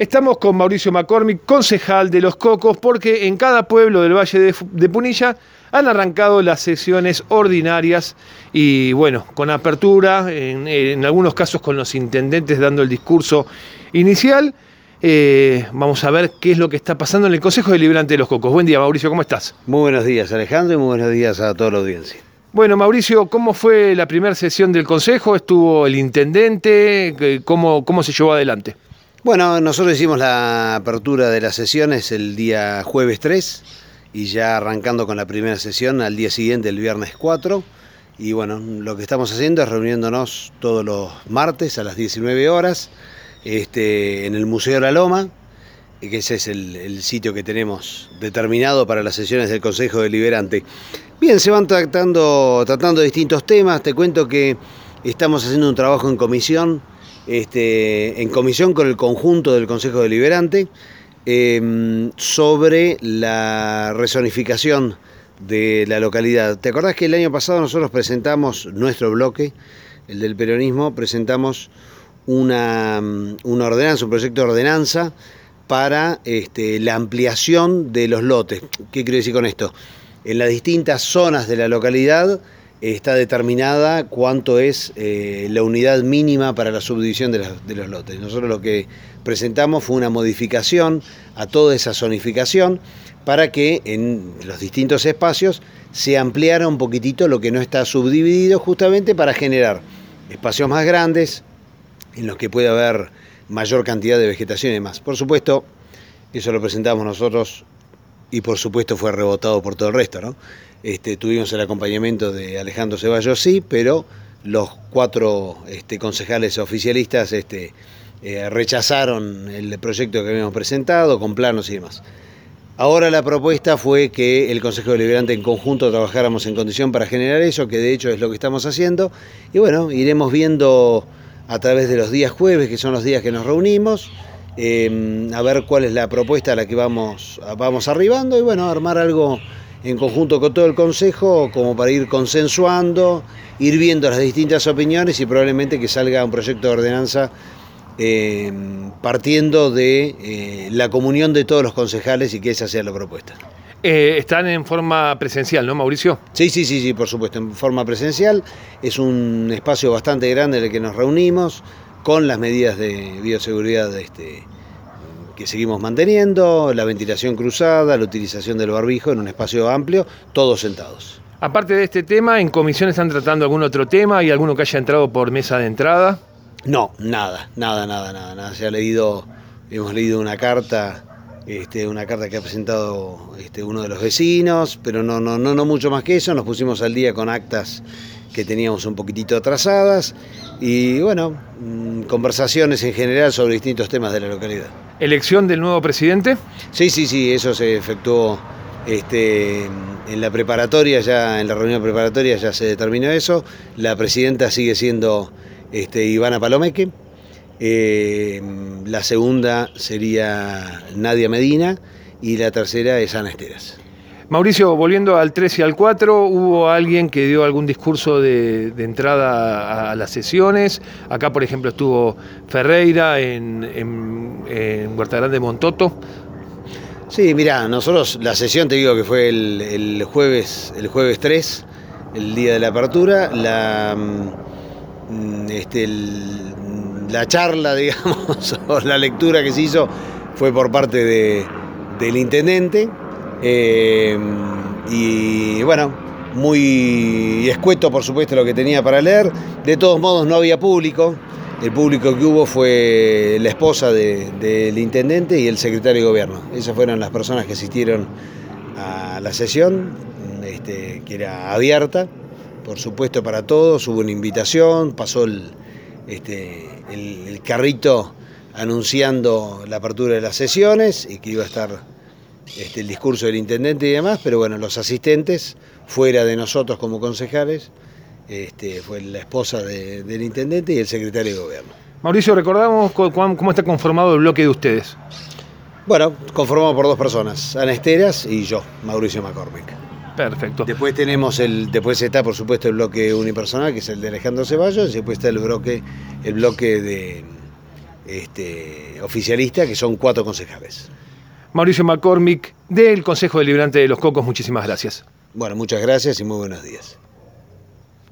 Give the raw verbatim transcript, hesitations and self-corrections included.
Estamos con Mauricio McCormick, concejal de Los Cocos, porque en cada pueblo del Valle de, de Punilla han arrancado las sesiones ordinarias y, bueno, con apertura, en, en algunos casos con los intendentes dando el discurso inicial. Eh, vamos a ver qué es lo que está pasando en el Consejo Deliberante de Los Cocos. Buen día, Mauricio, ¿cómo estás? Muy buenos días, Alejandro, y muy buenos días a toda la audiencia. Bueno, Mauricio, ¿cómo fue la primera sesión del Consejo? ¿Estuvo el intendente? ¿Cómo, cómo se llevó adelante? Bueno, nosotros hicimos la apertura de las sesiones el día jueves tres y ya arrancando con la primera sesión al día siguiente, el viernes cuatro. Y bueno, lo que estamos haciendo es reuniéndonos todos los martes a las diecinueve horas este, en el Museo de la Loma, que ese es el, el sitio que tenemos determinado para las sesiones del Consejo Deliberante. Bien, se van tratando, tratando distintos temas. Te cuento que estamos haciendo un trabajo en comisión, este, en comisión con el conjunto del Consejo Deliberante, eh, sobre la rezonificación de la localidad. ¿Te acordás que el año pasado nosotros presentamos, nuestro bloque, el del peronismo, presentamos una, una ordenanza, un proyecto de ordenanza para este, la ampliación de los lotes? ¿Qué quiero decir con esto? En las distintas zonas de la localidad está determinada cuánto es eh, la unidad mínima para la subdivisión de, la, de los lotes. Nosotros lo que presentamos fue una modificación a toda esa zonificación para que en los distintos espacios se ampliara un poquitito lo que no está subdividido, justamente para generar espacios más grandes en los que puede haber mayor cantidad de vegetación y demás. Por supuesto, eso lo presentamos nosotros y por supuesto fue rebotado por todo el resto, ¿no? Este, tuvimos el acompañamiento de Alejandro Ceballos, sí, pero los cuatro este, concejales oficialistas este, eh, rechazaron el proyecto que habíamos presentado con planos y demás. Ahora la propuesta fue que el Consejo Deliberante en conjunto trabajáramos en condición para generar eso, que de hecho es lo que estamos haciendo, y bueno, iremos viendo a través de los días jueves, que son los días que nos reunimos, eh, a ver cuál es la propuesta a la que vamos, vamos arribando, y bueno, armar algo en conjunto con todo el Consejo, como para ir consensuando, ir viendo las distintas opiniones y probablemente que salga un proyecto de ordenanza eh, partiendo de eh, la comunión de todos los concejales y que esa sea la propuesta. Eh, están en forma presencial, ¿no, Mauricio? Sí, sí, sí, sí, por supuesto, en forma presencial. Es un espacio bastante grande en el que nos reunimos con las medidas de bioseguridad este, que seguimos manteniendo, la ventilación cruzada, la utilización del barbijo en un espacio amplio, todos sentados. Aparte de este tema, ¿en comisión están tratando algún otro tema y alguno que haya entrado por mesa de entrada? No, nada, nada, nada, nada, nada. Se ha leído, hemos leído una carta, este, una carta que ha presentado este, uno de los vecinos, pero no, no, no, no mucho más que eso. Nos pusimos al día con actas que teníamos un poquitito atrasadas y bueno, conversaciones en general sobre distintos temas de la localidad. ¿Elección del nuevo presidente? Sí, sí, sí, eso se efectuó este, en la preparatoria, ya en la reunión preparatoria ya se determinó eso. La presidenta sigue siendo este, Ivana Palomeque, eh, la segunda sería Nadia Medina y la tercera es Ana Esteras. Mauricio, volviendo al tres y al cuatro, ¿hubo alguien que dio algún discurso de, de entrada a, a las sesiones? Acá, por ejemplo, estuvo Ferreira en, en, en Huerta Grande Montoto. Sí, mirá, nosotros la sesión, te digo que fue el, el jueves el jueves tres, el día de la apertura, la, este, el, la charla, digamos, o la lectura que se hizo fue por parte de, del intendente. Eh, y bueno, muy escueto por supuesto lo que tenía para leer. De todos modos no había público. El público que hubo fue la esposa de, del intendente y el secretario de gobierno. Esas fueron las personas que asistieron a la sesión, este, que era abierta, por supuesto para todos. Hubo una invitación, pasó el, este, el, el carrito anunciando la apertura de las sesiones y que iba a estar Este, el discurso del intendente y demás, pero bueno, los asistentes, fuera de nosotros como concejales, este, fue la esposa de, del intendente y el secretario de gobierno. Mauricio, recordamos cómo está conformado el bloque de ustedes. Bueno, conformado por dos personas, Ana Esteras y yo, Mauricio McCormick. Perfecto. Después tenemos el, después está por supuesto el bloque unipersonal, que es el de Alejandro Ceballos, y después está el bloque, el bloque de este, oficialista, que son cuatro concejales. Mauricio McCormick, del Consejo Deliberante de Los Cocos, muchísimas gracias. Bueno, muchas gracias y muy buenos días.